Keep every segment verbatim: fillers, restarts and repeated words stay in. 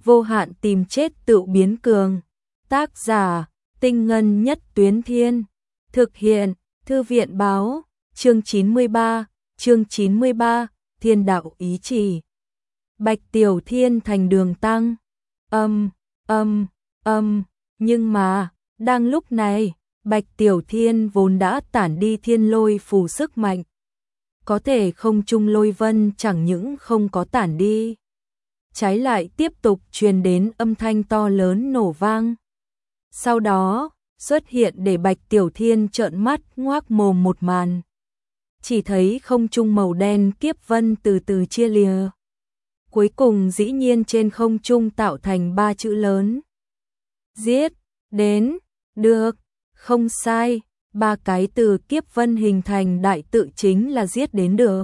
vô hạn tìm chết tự biến cường. Tác giả, Tinh Ngân Nhất Tuyến Thiên. Thực hiện, Thư viện Báo. Chương chín mươi ba, chương chín mươi ba, Thiên đạo ý chỉ. Bạch Tiểu Thiên thành đường tăng. Âm, âm, âm, nhưng mà, đang lúc này, Bạch Tiểu Thiên vốn đã tản đi thiên lôi phù sức mạnh. Có thể không trung lôi vân chẳng những không có tản đi, trái lại tiếp tục truyền đến âm thanh to lớn nổ vang. Sau đó, xuất hiện để Bạch Tiểu Thiên trợn mắt ngoác mồm một màn. Chỉ thấy không trung màu đen kiếp vân từ từ chia lìa. Cuối cùng dĩ nhiên trên không trung tạo thành ba chữ lớn. Giết, đến, được, không sai, ba cái từ kiếp vân hình thành đại tự chính là giết đến được.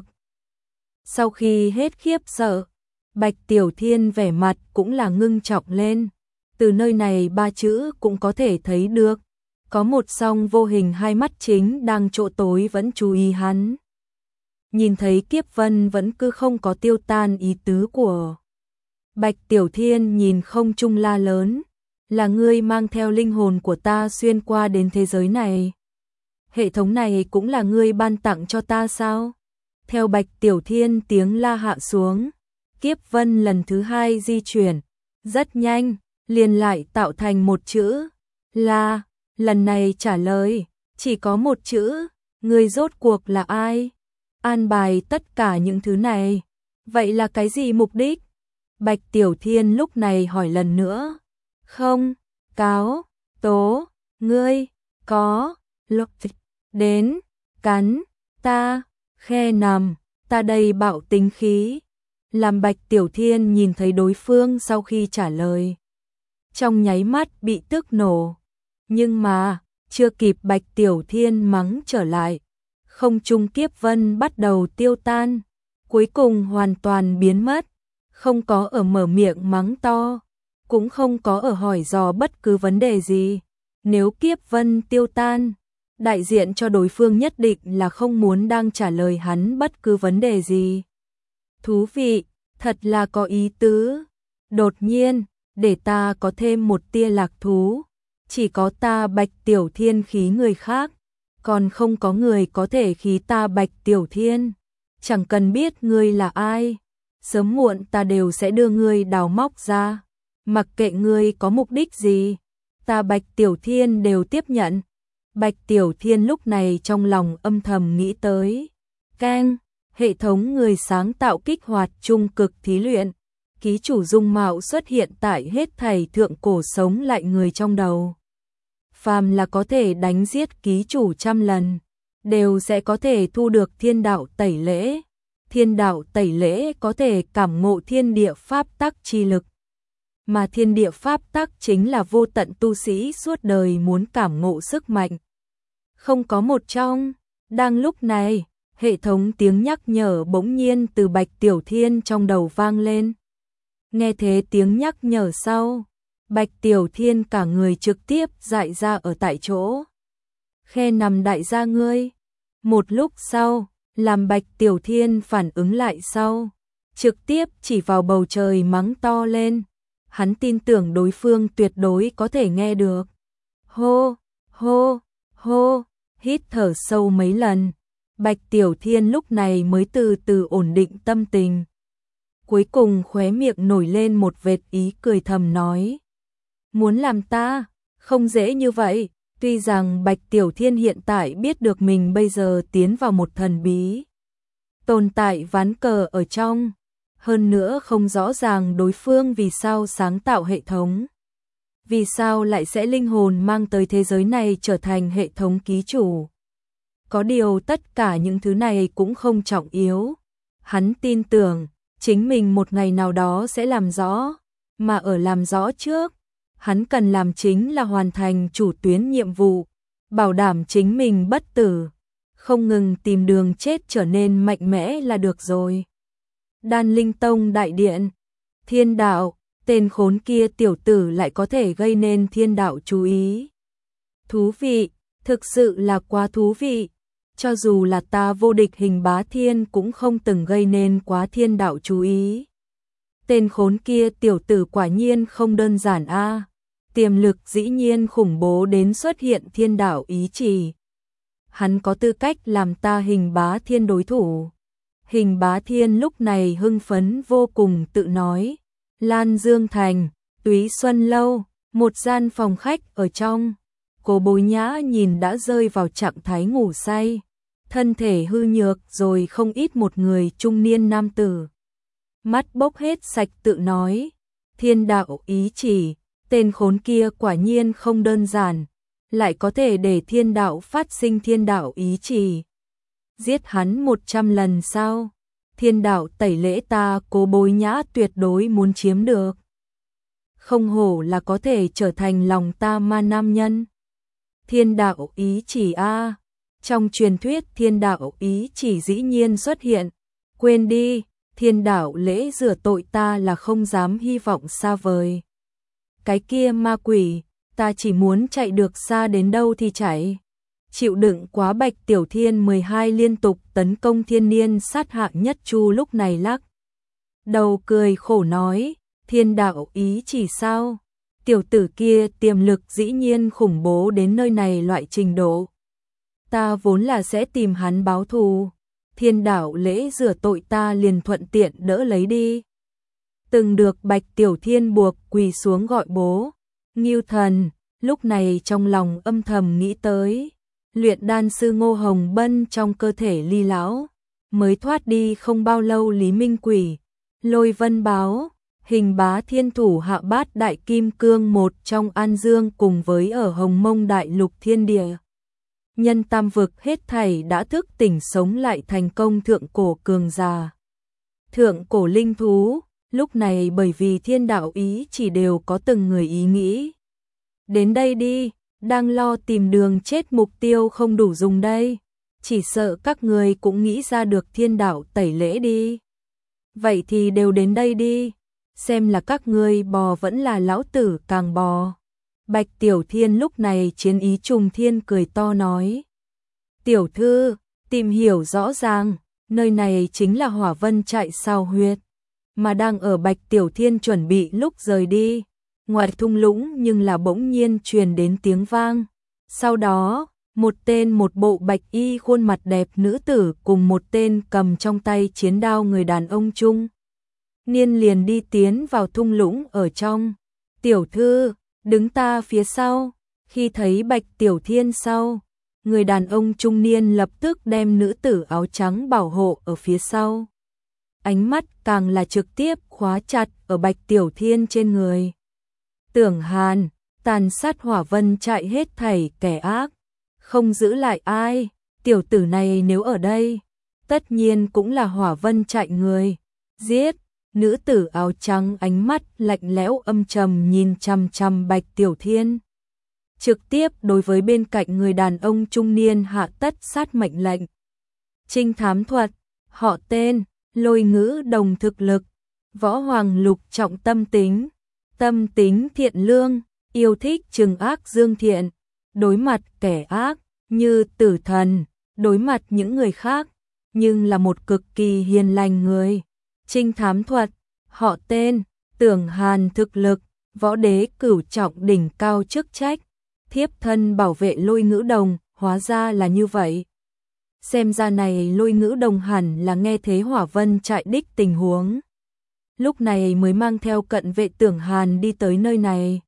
Sau khi hết khiếp sợ, Bạch Tiểu Thiên vẻ mặt cũng là ngưng trọng lên. Từ nơi này ba chữ cũng có thể thấy được, có một song vô hình hai mắt chính đang chỗ tối vẫn chú ý hắn. Nhìn thấy kiếp vân vẫn cứ không có tiêu tan ý tứ của. Bạch Tiểu Thiên nhìn không trung la lớn, là ngươi mang theo linh hồn của ta xuyên qua đến thế giới này. Hệ thống này cũng là ngươi ban tặng cho ta sao? Theo Bạch Tiểu Thiên tiếng la hạ xuống, kiếp vân lần thứ hai di chuyển, rất nhanh, liền lại tạo thành một chữ, la, lần này trả lời, chỉ có một chữ, ngươi rốt cuộc là ai? An bài tất cả những thứ này, vậy là cái gì mục đích? Bạch Tiểu Thiên lúc này hỏi lần nữa, không, cáo, tố, ngươi, có, lục đến, cắn, ta, khe nằm, ta đây bạo tính khí. Làm Bạch Tiểu Thiên nhìn thấy đối phương sau khi trả lời, trong nháy mắt bị tức nổ. Nhưng mà, chưa kịp Bạch Tiểu Thiên mắng trở lại, không trung kiếp vân bắt đầu tiêu tan, cuối cùng hoàn toàn biến mất, không có ở mở miệng mắng to, cũng không có ở hỏi dò bất cứ vấn đề gì. Nếu kiếp vân tiêu tan, đại diện cho đối phương nhất định là không muốn đang trả lời hắn bất cứ vấn đề gì. Thú vị, thật là có ý tứ. Đột nhiên, để ta có thêm một tia lạc thú. Chỉ có ta Bạch Tiểu Thiên khí người khác, còn không có người có thể khí ta Bạch Tiểu Thiên. Chẳng cần biết ngươi là ai, sớm muộn ta đều sẽ đưa ngươi đào móc ra. Mặc kệ ngươi có mục đích gì, ta Bạch Tiểu Thiên đều tiếp nhận. Bạch Tiểu Thiên lúc này trong lòng âm thầm nghĩ tới. Keng, hệ thống người sáng tạo kích hoạt trung cực thí luyện. Ký chủ dung mạo xuất hiện tại hết thảy thượng cổ sống lại người trong đầu. Phàm là có thể đánh giết ký chủ trăm lần, đều sẽ có thể thu được thiên đạo tẩy lễ. Thiên đạo tẩy lễ có thể cảm ngộ thiên địa pháp tắc chi lực. Mà thiên địa pháp tắc chính là vô tận tu sĩ suốt đời muốn cảm ngộ sức mạnh. Không có một trong. Đang lúc này, hệ thống tiếng nhắc nhở bỗng nhiên từ Bạch Tiểu Thiên trong đầu vang lên. Nghe thế tiếng nhắc nhở sau, Bạch Tiểu Thiên cả người trực tiếp dại ra ở tại chỗ. Khe nằm đại gia ngươi. Một lúc sau, làm Bạch Tiểu Thiên phản ứng lại sau, trực tiếp chỉ vào bầu trời mắng to lên. Hắn tin tưởng đối phương tuyệt đối có thể nghe được. Hô, hô, hô, hít thở sâu mấy lần. Bạch Tiểu Thiên lúc này mới từ từ ổn định tâm tình. Cuối cùng khóe miệng nổi lên một vệt ý cười thầm nói. Muốn làm ta, không dễ như vậy. Tuy rằng Bạch Tiểu Thiên hiện tại biết được mình bây giờ tiến vào một thần bí tồn tại ván cờ ở trong. Hơn nữa không rõ ràng đối phương vì sao sáng tạo hệ thống. Vì sao lại sẽ linh hồn mang tới thế giới này trở thành hệ thống ký chủ. Có điều tất cả những thứ này cũng không trọng yếu. Hắn tin tưởng, chính mình một ngày nào đó sẽ làm rõ. Mà ở làm rõ trước, hắn cần làm chính là hoàn thành chủ tuyến nhiệm vụ. Bảo đảm chính mình bất tử. Không ngừng tìm đường chết trở nên mạnh mẽ là được rồi. Đan Linh Tông đại điện. Thiên đạo, tên khốn kia tiểu tử lại có thể gây nên thiên đạo chú ý. Thú vị, thực sự là quá thú vị. Cho dù là ta vô địch hình bá thiên cũng không từng gây nên quá thiên đạo chú ý. Tên khốn kia tiểu tử quả nhiên không đơn giản a, tiềm lực dĩ nhiên khủng bố đến xuất hiện thiên đạo ý chỉ. Hắn có tư cách làm ta Hình Bá Thiên đối thủ. Hình Bá Thiên lúc này hưng phấn vô cùng tự nói. Lan Dương Thành, Túy Xuân Lâu, một gian phòng khách ở trong. Cố Bối Nhã nhìn đã rơi vào trạng thái ngủ say, thân thể hư nhược rồi không ít một người trung niên nam tử. Mắt bốc hết sạch tự nói, thiên đạo ý chỉ, tên khốn kia quả nhiên không đơn giản, lại có thể để thiên đạo phát sinh thiên đạo ý chỉ. Giết hắn một trăm lần sao? Thiên đạo tẩy lễ ta Cố Bối Nhã tuyệt đối muốn chiếm được. Không hổ là có thể trở thành lòng ta ma nam nhân. Thiên đạo ý chỉ a, trong truyền thuyết thiên đạo ý chỉ dĩ nhiên xuất hiện. Quên đi, thiên đạo lễ rửa tội ta là không dám hy vọng xa vời. Cái kia ma quỷ, ta chỉ muốn chạy được xa đến đâu thì chạy. Chịu đựng quá Bạch Tiểu Thiên mười hai liên tục tấn công thiên niên sát hạng nhất chu lúc này lắc đầu cười khổ nói, thiên đạo ý chỉ sao? Tiểu tử kia tiềm lực dĩ nhiên khủng bố đến nơi này loại trình độ. Ta vốn là sẽ tìm hắn báo thù, thiên đạo lễ rửa tội ta liền thuận tiện đỡ lấy đi. Từng được Bạch Tiểu Thiên buộc quỳ xuống gọi bố. Ngưu Thần lúc này trong lòng âm thầm nghĩ tới, luyện đan sư Ngô Hồng Bân trong cơ thể Ly lão mới thoát đi không bao lâu. Lý Minh Quỷ, Lôi Vân Báo, Hình Bá Thiên thủ hạ bát đại kim cương một trong An Dương cùng với ở Hồng Mông đại lục thiên địa nhân tam vực hết thảy đã thức tỉnh sống lại thành công thượng cổ cường già. Thượng cổ linh thú, lúc này bởi vì thiên đạo ý chỉ đều có từng người ý nghĩ. Đến đây đi, đang lo tìm đường chết mục tiêu không đủ dùng đây. Chỉ sợ các người cũng nghĩ ra được thiên đạo tẩy lễ đi. Vậy thì đều đến đây đi, xem là các ngươi bò vẫn là lão tử càng bò. Bạch Tiểu Thiên lúc này chiến ý trùng thiên cười to nói. Tiểu thư, tìm hiểu rõ ràng, nơi này chính là Hỏa Vân trại sao huyệt. Mà đang ở Bạch Tiểu Thiên chuẩn bị lúc rời đi, ngoài thung lũng nhưng là bỗng nhiên truyền đến tiếng vang. Sau đó, một tên một bộ bạch y khuôn mặt đẹp nữ tử cùng một tên cầm trong tay chiến đao người đàn ông trung niên liền đi tiến vào thung lũng ở trong. Tiểu thư, đứng ta phía sau. Khi thấy Bạch Tiểu Thiên sau, người đàn ông trung niên lập tức đem nữ tử áo trắng bảo hộ ở phía sau. Ánh mắt càng là trực tiếp khóa chặt ở Bạch Tiểu Thiên trên người. Tưởng Hàn, tàn sát Hỏa Vân trại hết thảy kẻ ác, không giữ lại ai. Tiểu tử này nếu ở đây, tất nhiên cũng là Hỏa Vân trại người. Giết! Nữ tử áo trắng ánh mắt lạnh lẽo âm trầm nhìn chằm chằm Bạch Tiểu Thiên. Trực tiếp đối với bên cạnh người đàn ông trung niên hạ tất sát mệnh lệnh. Trinh thám thuật, họ tên, Lôi Ngữ Đồng thực lực, Võ Hoàng lục trọng tâm tính, tâm tính thiện lương, yêu thích trừng ác dương thiện, đối mặt kẻ ác như tử thần, đối mặt những người khác, nhưng là một cực kỳ hiền lành người. Trinh thám thuật, họ tên, Tưởng Hàn thực lực, võ đế cửu trọng đỉnh cao chức trách, thiếp thân bảo vệ Lôi Ngữ Đồng, hóa ra là như vậy. Xem ra này Lôi Ngữ Đồng hẳn là nghe thế Hỏa Vân trại đích tình huống. Lúc này mới mang theo cận vệ Tưởng Hàn đi tới nơi này.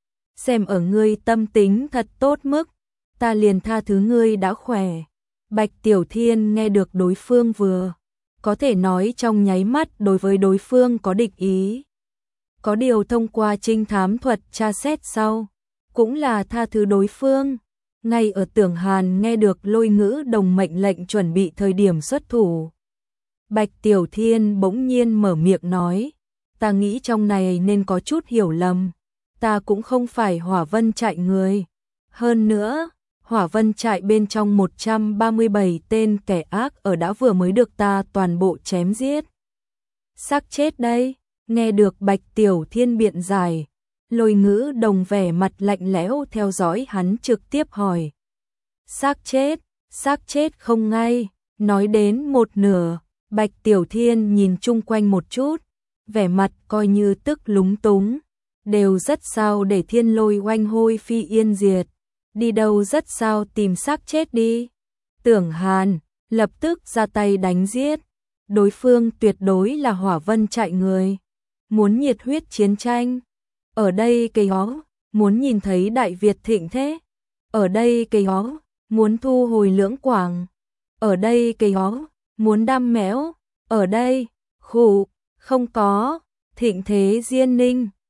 Xem ở ngươi tâm tính thật tốt mức, ta liền tha thứ ngươi đã khỏe. Bạch Tiểu Thiên nghe được đối phương vừa, có thể nói trong nháy mắt đối với đối phương có địch ý. Có điều thông qua trinh thám thuật tra xét sau, cũng là tha thứ đối phương. Ngay ở Tưởng Hàn nghe được Lôi Ngữ Đồng mệnh lệnh chuẩn bị thời điểm xuất thủ, Bạch Tiểu Thiên bỗng nhiên mở miệng nói, ta nghĩ trong này nên có chút hiểu lầm, ta cũng không phải Hỏa Vân trại người. Hơn nữa, Hỏa Vân trại bên trong một trăm ba mươi bảy tên kẻ ác ở đã vừa mới được ta toàn bộ chém giết. Xác chết đây, nghe được Bạch Tiểu Thiên biện giải, Lôi Ngữ Đồng vẻ mặt lạnh lẽo theo dõi hắn trực tiếp hỏi. Xác chết, xác chết không ngay, nói đến một nửa, Bạch Tiểu Thiên nhìn chung quanh một chút, vẻ mặt coi như tức lúng túng, đều rất sao để thiên lôi oanh hôi phi yên diệt, đi đâu rất sao tìm xác chết đi. Tưởng Hàn lập tức ra tay đánh giết, đối phương tuyệt đối là hỏa vân chạy người, muốn nhiệt huyết chiến tranh. Ở đây cây ó, muốn nhìn thấy Đại Việt thịnh thế. Ở đây cây ó, muốn thu hồi Lưỡng Quảng. Ở đây cây ó, muốn đam mẽo. Ở đây, khụ, không có, thịnh thế Diên Ninh.